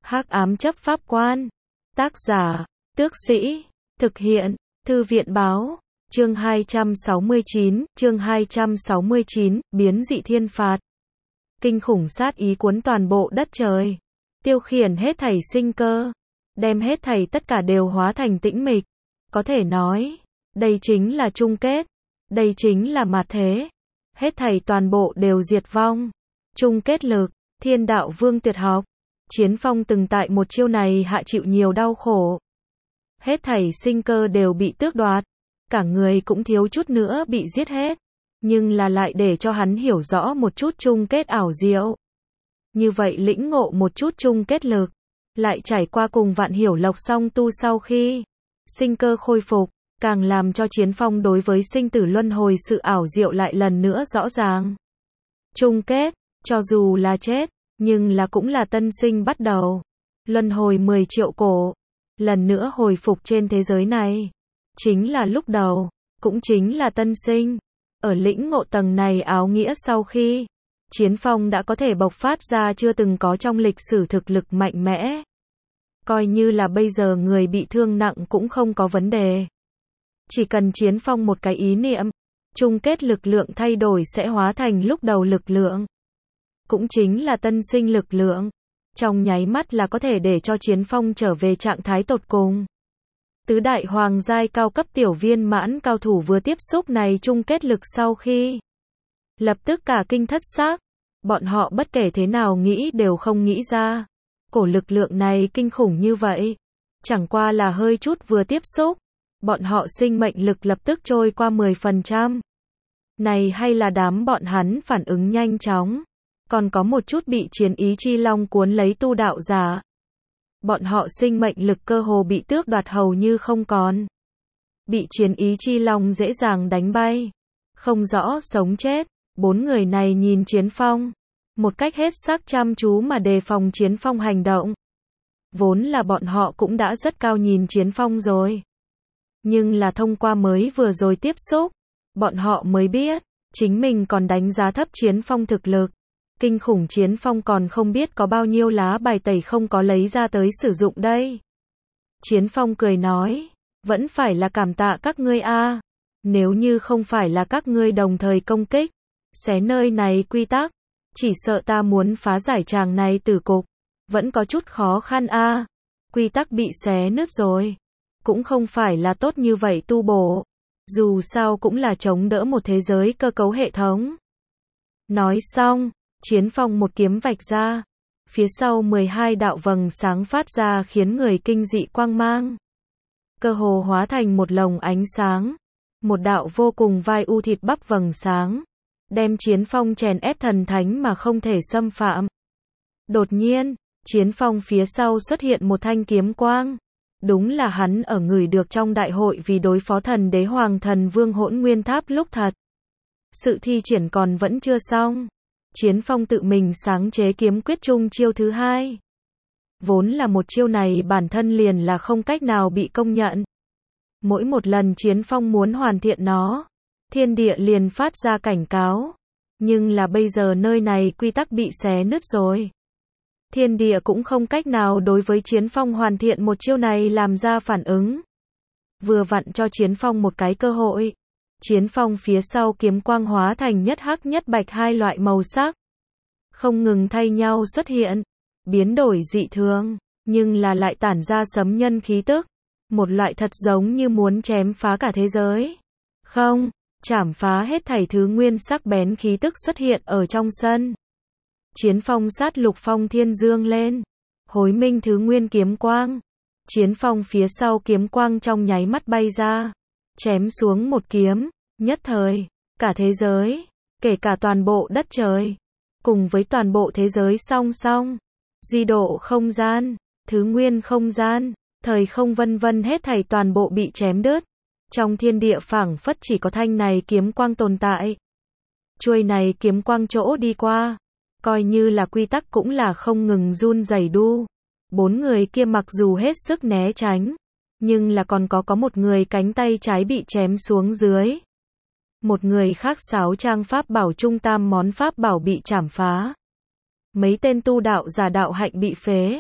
Hắc ám chấp pháp quan. Tác giả, Tước Sĩ. Thực hiện, Thư viện báo. Chương 269, biến dị thiên phạt. Kinh khủng sát ý cuốn toàn bộ đất trời. Tiêu khiển hết thảy sinh cơ. Đem hết thảy tất cả đều hóa thành tĩnh mịch. Có thể nói, đây chính là chung kết. Đây chính là mạt thế. Hết thảy toàn bộ đều diệt vong. Chung kết lực, Thiên Đạo Vương tuyệt học. Chiến Phong từng tại một chiêu này hạ chịu nhiều đau khổ. Hết thảy sinh cơ đều bị tước đoạt. Cả người cũng thiếu chút nữa bị giết hết. Nhưng là lại để cho hắn hiểu rõ một chút chung kết ảo diệu. Như vậy lĩnh ngộ một chút chung kết lực. Lại trải qua cùng Vạn Hiểu Lộc song tu sau khi sinh cơ khôi phục, càng làm cho Chiến Phong đối với sinh tử luân hồi sự ảo diệu lại lần nữa rõ ràng. Chung kết, cho dù là chết, nhưng là cũng là tân sinh bắt đầu. Luân hồi 10 triệu cổ, lần nữa hồi phục trên thế giới này. Chính là lúc đầu, cũng chính là tân sinh. Ở lĩnh ngộ tầng này áo nghĩa sau khi, Chiến Phong đã có thể bộc phát ra chưa từng có trong lịch sử thực lực mạnh mẽ. Coi như là bây giờ người bị thương nặng cũng không có vấn đề. Chỉ cần Chiến Phong một cái ý niệm, chung kết lực lượng thay đổi sẽ hóa thành lúc đầu lực lượng. Cũng chính là tân sinh lực lượng. Trong nháy mắt là có thể để cho Chiến Phong trở về trạng thái tột cùng. Tứ đại hoàng giai cao cấp tiểu viên mãn cao thủ vừa tiếp xúc này chung kết lực sau khi lập tức cả kinh thất xác. Bọn họ bất kể thế nào nghĩ đều không nghĩ ra. Cổ lực lượng này kinh khủng như vậy. Chẳng qua là hơi chút vừa tiếp xúc. Bọn họ sinh mệnh lực lập tức trôi qua 10%. Này hay là đám bọn hắn phản ứng nhanh chóng. Còn có một chút bị chiến ý chi long cuốn lấy tu đạo giả. Bọn họ sinh mệnh lực cơ hồ bị tước đoạt hầu như không còn. Bị chiến ý chi long dễ dàng đánh bay. Không rõ sống chết. Bốn người này nhìn Chiến Phong. Một cách hết sức chăm chú mà đề phòng Chiến Phong hành động. Vốn là bọn họ cũng đã rất cao nhìn Chiến Phong rồi. Nhưng là thông qua mới vừa rồi tiếp xúc. Bọn họ mới biết. Chính mình còn đánh giá thấp Chiến Phong thực lực. Kinh khủng Chiến Phong còn không biết có bao nhiêu lá bài tẩy không có lấy ra tới sử dụng đây. Chiến Phong cười nói. Vẫn phải là cảm tạ các ngươi a. Nếu như không phải là các ngươi đồng thời công kích. Xé nơi này quy tắc. Chỉ sợ ta muốn phá giải tràng này tử cục. Vẫn có chút khó khăn a. Quy tắc bị xé nứt rồi. Cũng không phải là tốt như vậy tu bổ. Dù sao cũng là chống đỡ một thế giới cơ cấu hệ thống. Nói xong, Chiến Phong một kiếm vạch ra. Phía sau 12 đạo vầng sáng phát ra khiến người kinh dị quang mang. Cơ hồ hóa thành một lồng ánh sáng. Một đạo vô cùng vai u thịt bắp vầng sáng. Đem Chiến Phong chèn ép thần thánh mà không thể xâm phạm. Đột nhiên, Chiến Phong phía sau xuất hiện một thanh kiếm quang. Đúng là hắn ở ngửi được trong đại hội vì đối phó thần đế hoàng thần vương Hỗn Nguyên Tháp lúc thật. Sự thi triển còn vẫn chưa xong. Chiến Phong tự mình sáng chế kiếm quyết chung chiêu thứ hai. Vốn là một chiêu này bản thân liền là không cách nào bị công nhận. Mỗi một lần Chiến Phong muốn hoàn thiện nó, thiên địa liền phát ra cảnh cáo. Nhưng là bây giờ nơi này quy tắc bị xé nứt rồi. Thiên địa cũng không cách nào đối với Chiến Phong hoàn thiện một chiêu này làm ra phản ứng. Vừa vặn cho Chiến Phong một cái cơ hội. Chiến Phong phía sau kiếm quang hóa thành nhất hắc nhất bạch hai loại màu sắc. Không ngừng thay nhau xuất hiện. Biến đổi dị thường. Nhưng là lại tản ra sấm nhân khí tức. Một loại thật giống như muốn chém phá cả thế giới. Không, chảm phá hết thảy thứ nguyên sắc bén khí tức xuất hiện ở trong sân. Chiến Phong sát lục phong thiên dương lên. Hối minh thứ nguyên kiếm quang. Chiến Phong phía sau kiếm quang trong nháy mắt bay ra. Chém xuống một kiếm. Nhất thời, cả thế giới, kể cả toàn bộ đất trời. Cùng với toàn bộ thế giới song song. Duy độ không gian, thứ nguyên không gian, thời không vân vân hết thảy toàn bộ bị chém đứt. Trong thiên địa phảng phất chỉ có thanh này kiếm quang tồn tại. Chuôi này kiếm quang chỗ đi qua. Coi như là quy tắc cũng là không ngừng run rẩy đu. Bốn người kia mặc dù hết sức né tránh. Nhưng là còn có một người cánh tay trái bị chém xuống dưới. Một người khác sáo trang pháp bảo trung tam món pháp bảo bị chảm phá. Mấy tên tu đạo giả đạo hạnh bị phế.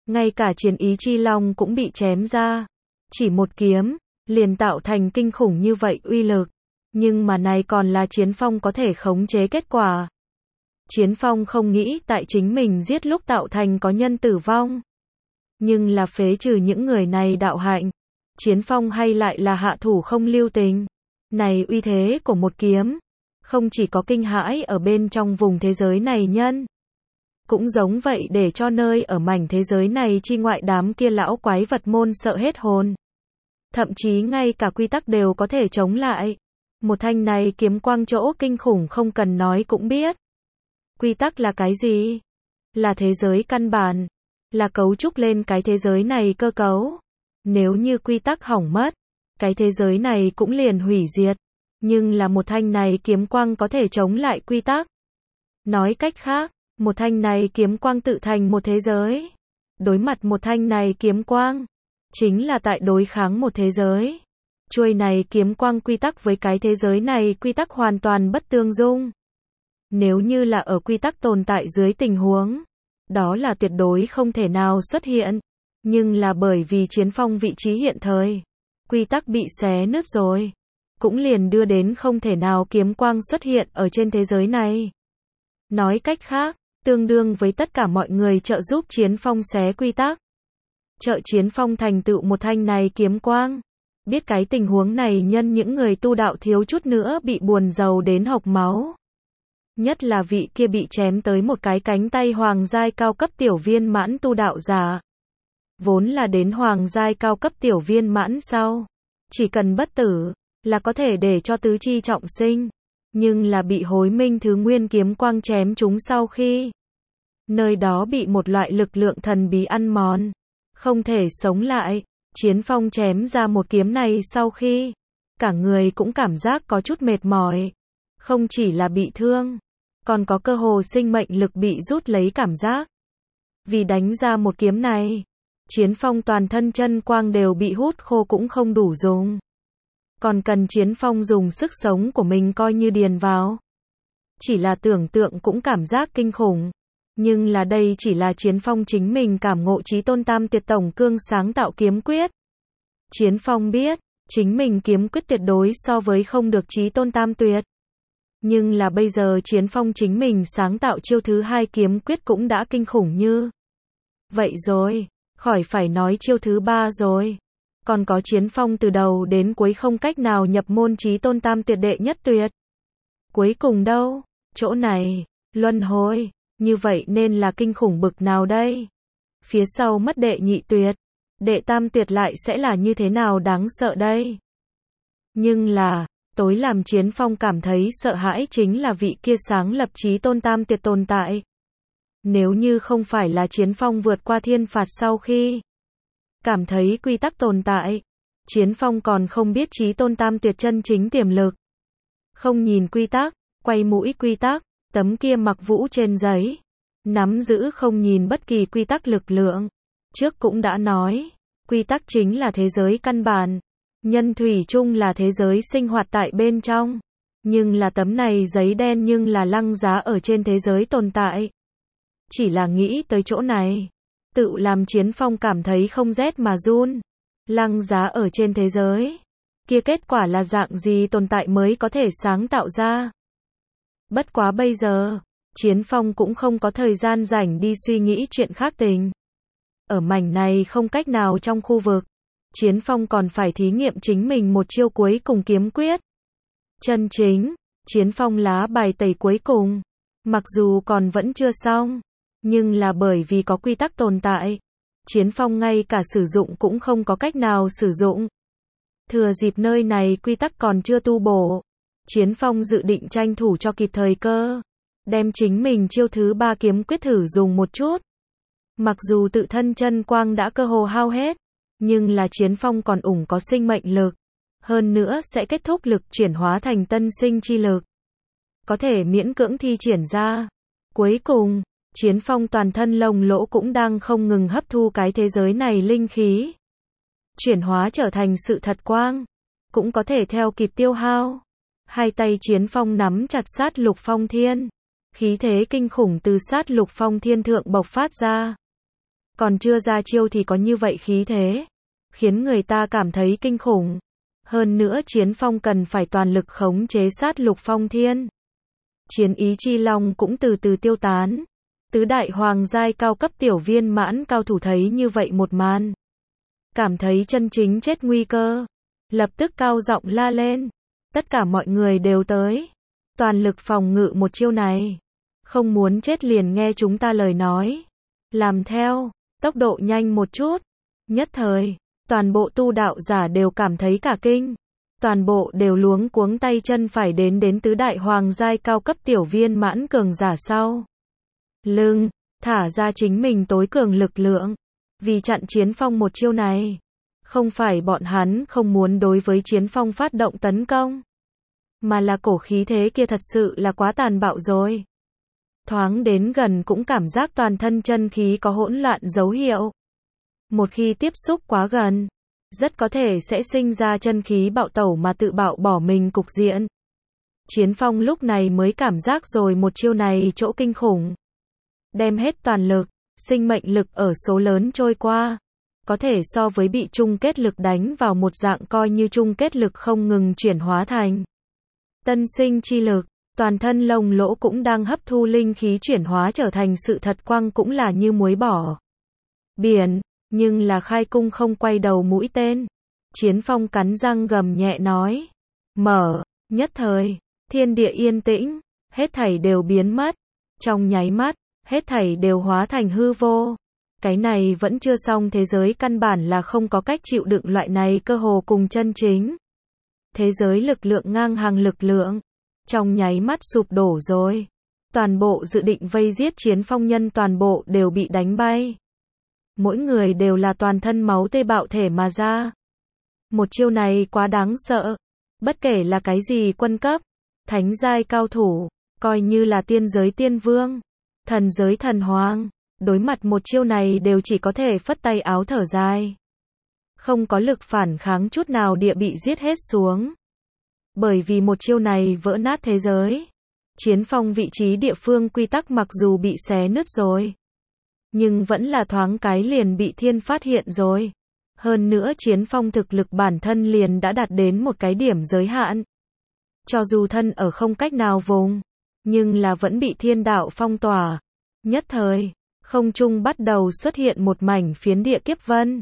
Ngay cả chiến ý chi long cũng bị chém ra. Chỉ một kiếm, liền tạo thành kinh khủng như vậy uy lực. Nhưng mà này còn là Chiến Phong có thể khống chế kết quả. Chiến Phong không nghĩ tại chính mình giết lúc tạo thành có nhân tử vong. Nhưng là phế trừ những người này đạo hạnh. Chiến Phong hay lại là hạ thủ không lưu tình. Này uy thế của một kiếm, không chỉ có kinh hãi ở bên trong vùng thế giới này nhân. Cũng giống vậy để cho nơi ở mảnh thế giới này chi ngoại đám kia lão quái vật môn sợ hết hồn. Thậm chí ngay cả quy tắc đều có thể chống lại. Một thanh này kiếm quang chỗ kinh khủng không cần nói cũng biết. Quy tắc là cái gì? Là thế giới căn bản. Là cấu trúc lên cái thế giới này cơ cấu. Nếu như quy tắc hỏng mất, cái thế giới này cũng liền hủy diệt. Nhưng là một thanh này kiếm quang có thể chống lại quy tắc. Nói cách khác, một thanh này kiếm quang tự thành một thế giới. Đối mặt một thanh này kiếm quang, chính là tại đối kháng một thế giới. Chuôi này kiếm quang quy tắc với cái thế giới này quy tắc hoàn toàn bất tương dung. Nếu như là ở quy tắc tồn tại dưới tình huống, đó là tuyệt đối không thể nào xuất hiện. Nhưng là bởi vì Chiến Phong vị trí hiện thời, quy tắc bị xé nứt rồi. Cũng liền đưa đến không thể nào kiếm quang xuất hiện ở trên thế giới này. Nói cách khác, tương đương với tất cả mọi người trợ giúp Chiến Phong xé quy tắc. Trợ Chiến Phong thành tựu một thanh này kiếm quang. Biết cái tình huống này nhân những người tu đạo thiếu chút nữa bị buồn rầu đến hộc máu. Nhất là vị kia bị chém tới một cái cánh tay hoàng giai cao cấp tiểu viên mãn tu đạo giả. Vốn là đến hoàng giai cao cấp tiểu viên mãn sau. Chỉ cần bất tử, là có thể để cho tứ chi trọng sinh. Nhưng là bị hối minh thứ nguyên kiếm quang chém chúng sau khi. Nơi đó bị một loại lực lượng thần bí ăn mòn. Không thể sống lại. Chiến Phong chém ra một kiếm này sau khi. Cả người cũng cảm giác có chút mệt mỏi. Không chỉ là bị thương. Còn có cơ hồ sinh mệnh lực bị rút lấy cảm giác. Vì đánh ra một kiếm này. Chiến Phong toàn thân chân quang đều bị hút khô cũng không đủ dùng. Còn cần Chiến Phong dùng sức sống của mình coi như điền vào. Chỉ là tưởng tượng cũng cảm giác kinh khủng. Nhưng là đây chỉ là Chiến Phong chính mình cảm ngộ Chí Tôn Tam Tuyệt Tổng Cương sáng tạo kiếm quyết. Chiến Phong biết, chính mình kiếm quyết tuyệt đối so với không được Chí Tôn Tam Tuyệt. Nhưng là bây giờ Chiến Phong chính mình sáng tạo chiêu thứ hai kiếm quyết cũng đã kinh khủng như. Vậy rồi, khỏi phải nói chiêu thứ ba rồi. Còn có Chiến Phong từ đầu đến cuối không cách nào nhập môn Chí Tôn Tam Tuyệt đệ nhất tuyệt. Cuối cùng đâu? Chỗ này, luân hồi, như vậy nên là kinh khủng bực nào đây? Phía sau mất đệ nhị tuyệt, đệ tam tuyệt lại sẽ là như thế nào đáng sợ đây? Nhưng là, tối làm Chiến Phong cảm thấy sợ hãi chính là vị kia sáng lập Chí Tôn Tam Tuyệt tồn tại. Nếu như không phải là Chiến Phong vượt qua thiên phạt sau khi cảm thấy quy tắc tồn tại, Chiến Phong còn không biết Chí Tôn Tam Tuyệt chân chính tiềm lực. Không nhìn quy tắc, quay mũi quy tắc, tấm kia mặc vũ trên giấy, nắm giữ không nhìn bất kỳ quy tắc lực lượng. Trước cũng đã nói, quy tắc chính là thế giới căn bản, nhân thủy chung là thế giới sinh hoạt tại bên trong. Nhưng là tấm này giấy đen nhưng là lăng giá ở trên thế giới tồn tại. Chỉ là nghĩ tới chỗ này, tự làm Chiến Phong cảm thấy không rét mà run. Lăng giá ở trên thế giới, kia kết quả là dạng gì tồn tại mới có thể sáng tạo ra. Bất quá bây giờ, Chiến Phong cũng không có thời gian rảnh đi suy nghĩ chuyện khác tình. Ở mảnh này không cách nào trong khu vực, Chiến Phong còn phải thí nghiệm chính mình một chiêu cuối cùng kiếm quyết. Chân chính, Chiến Phong lá bài tẩy cuối cùng, mặc dù còn vẫn chưa xong, nhưng là bởi vì có quy tắc tồn tại, Chiến Phong ngay cả sử dụng cũng không có cách nào sử dụng. Thừa dịp nơi này quy tắc còn chưa tu bổ, Chiến Phong dự định tranh thủ cho kịp thời cơ, đem chính mình chiêu thứ ba kiếm quyết thử dùng một chút. Mặc dù tự thân chân quang đã cơ hồ hao hết, nhưng là Chiến Phong còn ủng có sinh mệnh lực, hơn nữa sẽ kết thúc lực chuyển hóa thành tân sinh chi lực, có thể miễn cưỡng thi triển ra. Cuối cùng, Chiến Phong toàn thân lồng lỗ cũng đang không ngừng hấp thu cái thế giới này linh khí, chuyển hóa trở thành sự thật quang, cũng có thể theo kịp tiêu hao. Hai tay Chiến Phong nắm chặt sát lục phong thiên, khí thế kinh khủng từ sát lục phong thiên thượng bộc phát ra. Còn chưa ra chiêu thì có như vậy khí thế, khiến người ta cảm thấy kinh khủng. Hơn nữa Chiến Phong cần phải toàn lực khống chế sát Lục Phong Thiên. Chiến ý chi long cũng từ từ tiêu tán. Tứ đại hoàng giai cao cấp tiểu viên mãn cao thủ thấy như vậy một màn, cảm thấy chân chính chết nguy cơ, lập tức cao giọng la lên. Tất cả mọi người đều tới, toàn lực phòng ngự một chiêu này. Không muốn chết liền nghe chúng ta lời nói, làm theo, tốc độ nhanh một chút. Nhất thời, toàn bộ tu đạo giả đều cảm thấy cả kinh. Toàn bộ đều luống cuống tay chân phải đến tứ đại hoàng giai cao cấp tiểu viên mãn cường giả sau lưng, thả ra chính mình tối cường lực lượng, vì chặn Chiến Phong một chiêu này. Không phải bọn hắn không muốn đối với Chiến Phong phát động tấn công, mà là cổ khí thế kia thật sự là quá tàn bạo rồi. Thoáng đến gần cũng cảm giác toàn thân chân khí có hỗn loạn dấu hiệu. Một khi tiếp xúc quá gần, rất có thể sẽ sinh ra chân khí bạo tẩu mà tự bạo bỏ mình cục diện. Chiến Phong lúc này mới cảm giác rồi một chiêu này chỗ kinh khủng. Đem hết toàn lực, sinh mệnh lực ở số lớn trôi qua. Có thể so với bị chung kết lực đánh vào một dạng, coi như chung kết lực không ngừng chuyển hóa thành tân sinh chi lực. Toàn thân lông lỗ cũng đang hấp thu linh khí chuyển hóa trở thành sự thật, quang cũng là như muối bỏ biển. Nhưng là khai cung không quay đầu mũi tên. Chiến Phong cắn răng gầm nhẹ nói. Mở, nhất thời, thiên địa yên tĩnh, hết thảy đều biến mất. Trong nháy mắt, hết thảy đều hóa thành hư vô. Cái này vẫn chưa xong, thế giới căn bản là không có cách chịu đựng loại này cơ hồ cùng chân chính thế giới lực lượng ngang hàng lực lượng. Trong nháy mắt sụp đổ rồi. Toàn bộ dự định vây giết Chiến Phong nhân toàn bộ đều bị đánh bay. Mỗi người đều là toàn thân máu tê bạo thể mà ra. Một chiêu này quá đáng sợ. Bất kể là cái gì quân cấp, thánh giai cao thủ, coi như là tiên giới tiên vương, thần giới thần hoàng, đối mặt một chiêu này đều chỉ có thể phất tay áo thở dài. Không có lực phản kháng chút nào, địa bị giết hết xuống. Bởi vì một chiêu này vỡ nát thế giới. Chiến Phong vị trí địa phương quy tắc mặc dù bị xé nứt rồi, nhưng vẫn là thoáng cái liền bị thiên phát hiện rồi. Hơn nữa Chiến Phong thực lực bản thân liền đã đạt đến một cái điểm giới hạn. Cho dù thân ở không cách nào vùng, nhưng là vẫn bị thiên đạo phong tỏa. Nhất thời, không trung bắt đầu xuất hiện một mảnh phiến địa kiếp vân.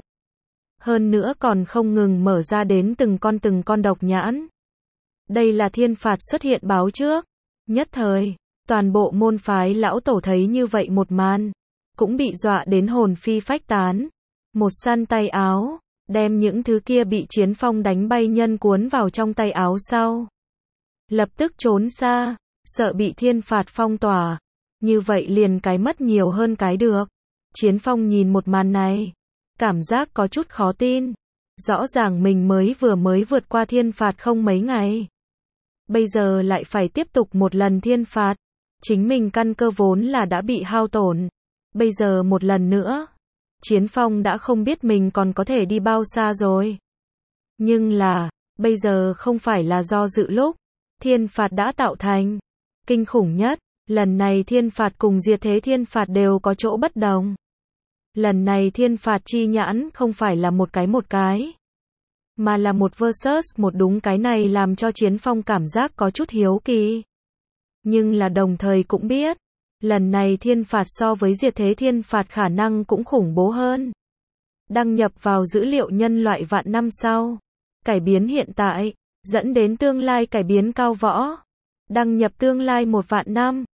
Hơn nữa còn không ngừng mở ra đến từng con độc nhãn. Đây là thiên phạt xuất hiện báo trước. Nhất thời, toàn bộ môn phái lão tổ thấy như vậy một màn, cũng bị dọa đến hồn phi phách tán. Một săn tay áo, đem những thứ kia bị Chiến Phong đánh bay nhân cuốn vào trong tay áo sau. Lập tức trốn xa, sợ bị thiên phạt phong tỏa. Như vậy liền cái mất nhiều hơn cái được. Chiến Phong nhìn một màn này, cảm giác có chút khó tin. Rõ ràng mình mới vượt qua thiên phạt không mấy ngày. Bây giờ lại phải tiếp tục một lần thiên phạt. Chính mình căn cơ vốn là đã bị hao tổn. Bây giờ một lần nữa, Chiến Phong đã không biết mình còn có thể đi bao xa rồi. Nhưng là, bây giờ không phải là do dự lúc. Thiên phạt đã tạo thành. Kinh khủng nhất, lần này thiên phạt cùng diệt thế thiên phạt đều có chỗ bất đồng. Lần này thiên phạt chi nhãn không phải là một cái, mà là một versus một, đúng, cái này làm cho Chiến Phong cảm giác có chút hiếu kỳ. Nhưng là đồng thời cũng biết, lần này thiên phạt so với diệt thế thiên phạt khả năng cũng khủng bố hơn. Đăng nhập vào dữ liệu nhân loại vạn năm sau. Cải biến hiện tại, dẫn đến tương lai cải biến cao võ. Đăng nhập tương lai 1 vạn năm.